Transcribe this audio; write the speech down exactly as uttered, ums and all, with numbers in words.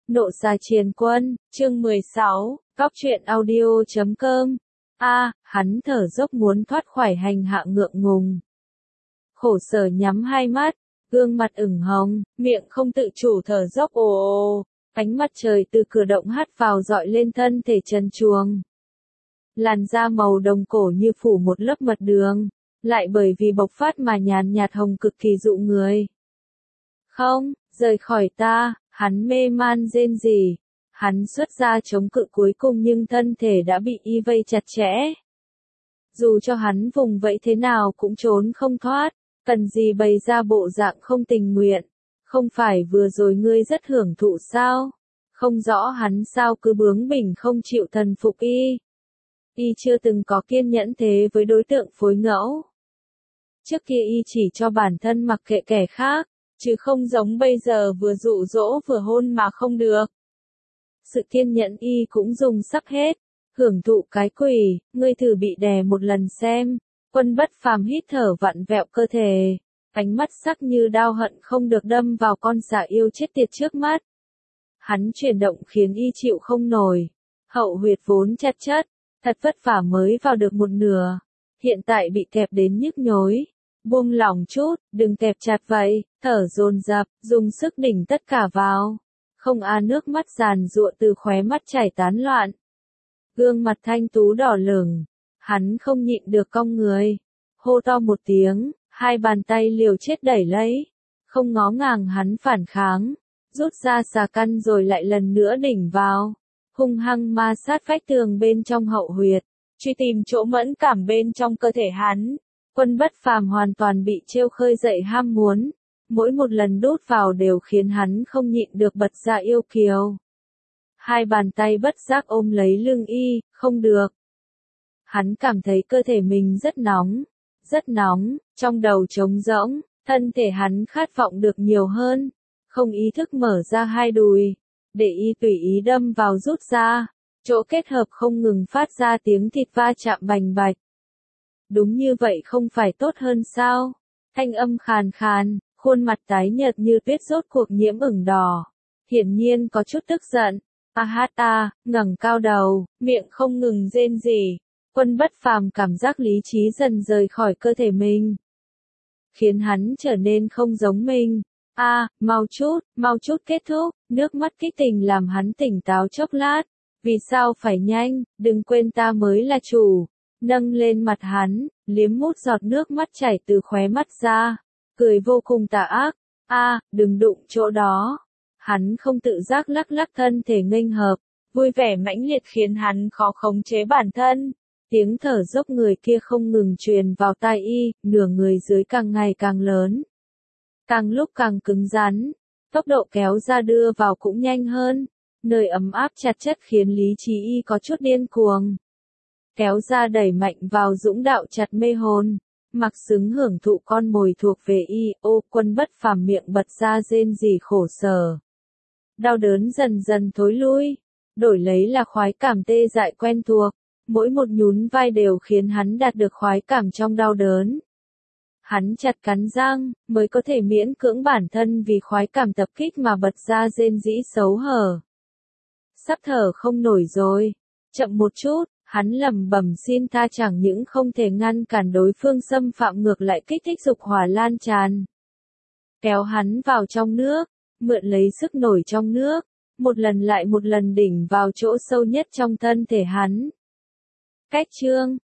Nộ Xà Triền Quân, chương mười sáu, Góc truyện audio chấm com. A, hắn thở dốc muốn thoát khỏi hành hạ ngượng ngùng. Khổ sở nhắm hai mắt, gương mặt ửng hồng, miệng không tự chủ thở dốc ồ ồ, ánh mặt trời từ cửa động hắt vào dọi lên thân thể trần truồng. Làn da màu đồng cổ như phủ một lớp mật đường, lại bởi vì bộc phát mà nhàn nhạt hồng cực kỳ dụ người. Không, rời khỏi ta, hắn mê man rên rỉ. Hắn xuất ra chống cự cuối cùng nhưng thân thể đã bị y vây chặt chẽ. Dù cho hắn vùng vẫy thế nào cũng trốn không thoát, cần gì bày ra bộ dạng không tình nguyện. Không phải vừa rồi ngươi rất hưởng thụ sao? Không rõ hắn sao cứ bướng bỉnh không chịu thần phục y. Y chưa từng có kiên nhẫn thế với đối tượng phối ngẫu. Trước kia y chỉ cho bản thân mặc kệ kẻ khác, chứ không giống bây giờ vừa dụ dỗ vừa hôn mà không được. Sự kiên nhẫn y cũng dùng sắp hết, hưởng thụ cái quỷ, ngươi thử bị đè một lần xem. Quân Bất Phàm hít thở vặn vẹo cơ thể, ánh mắt sắc như đao hận không được đâm vào con xà yêu chết tiệt trước mắt. Hắn chuyển động khiến y chịu không nổi, hậu huyệt vốn chặt chất, thật vất vả mới vào được một nửa, hiện tại bị kẹp đến nhức nhối. Buông lỏng chút, đừng kẹp chặt vậy, thở dồn dập, dùng sức đỉnh tất cả vào. Không a nước mắt giàn giụa từ khóe mắt chảy tán loạn. Gương mặt thanh tú đỏ lửng, hắn không nhịn được cong người, hô to một tiếng, hai bàn tay liều chết đẩy lấy, không ngó ngàng hắn phản kháng, rút ra xà căn rồi lại lần nữa đỉnh vào, hung hăng ma sát vách tường bên trong hậu huyệt, truy tìm chỗ mẫn cảm bên trong cơ thể hắn. Quân Bất Phàm hoàn toàn bị trêu khơi dậy ham muốn, mỗi một lần đút vào đều khiến hắn không nhịn được bật ra yêu kiều. Hai bàn tay bất giác ôm lấy lưng y, không được. Hắn cảm thấy cơ thể mình rất nóng, rất nóng, trong đầu trống rỗng, thân thể hắn khát vọng được nhiều hơn, không ý thức mở ra hai đùi, để y tùy ý đâm vào rút ra, chỗ kết hợp không ngừng phát ra tiếng thịt va chạm bành bạch. Đúng như vậy không phải tốt hơn sao? Thanh âm khàn khàn, khuôn mặt tái nhợt như tuyết rốt cuộc nhiễm ửng đỏ. Hiển nhiên có chút tức giận. A hát ta, ngẩng cao đầu, miệng không ngừng rên rỉ. Quân Bất Phàm cảm giác lý trí dần rời khỏi cơ thể mình, khiến hắn trở nên không giống mình. A, à, mau chút, mau chút kết thúc. Nước mắt kích tình làm hắn tỉnh táo chốc lát. Vì sao phải nhanh, đừng quên ta mới là chủ. Nâng lên mặt hắn, liếm mút giọt nước mắt chảy từ khóe mắt ra, cười vô cùng tà ác. A, à, đừng đụng chỗ đó. Hắn không tự giác lắc lắc thân thể nghênh hợp, vui vẻ mãnh liệt khiến hắn khó khống chế bản thân. Tiếng thở dốc người kia không ngừng truyền vào tai y, nửa người dưới càng ngày càng lớn, càng lúc càng cứng rắn, tốc độ kéo ra đưa vào cũng nhanh hơn. Nơi ấm áp chặt chất khiến lý trí y có chút điên cuồng. Kéo ra đẩy mạnh vào dũng đạo chặt mê hồn, mặc xứng hưởng thụ con mồi thuộc về y. Ô, Quân Bất Phàm miệng bật ra rên rỉ khổ sở. Đau đớn dần dần thối lui, đổi lấy là khoái cảm tê dại quen thuộc, mỗi một nhún vai đều khiến hắn đạt được khoái cảm trong đau đớn. Hắn chặt cắn răng, mới có thể miễn cưỡng bản thân vì khoái cảm tập kích mà bật ra rên rỉ xấu hở. Sắp thở không nổi rồi, chậm một chút. Hắn lẩm bẩm xin tha chẳng những không thể ngăn cản đối phương xâm phạm ngược lại kích thích dục hỏa lan tràn. Kéo hắn vào trong nước, mượn lấy sức nổi trong nước, một lần lại một lần đỉnh vào chỗ sâu nhất trong thân thể hắn. Cách chương,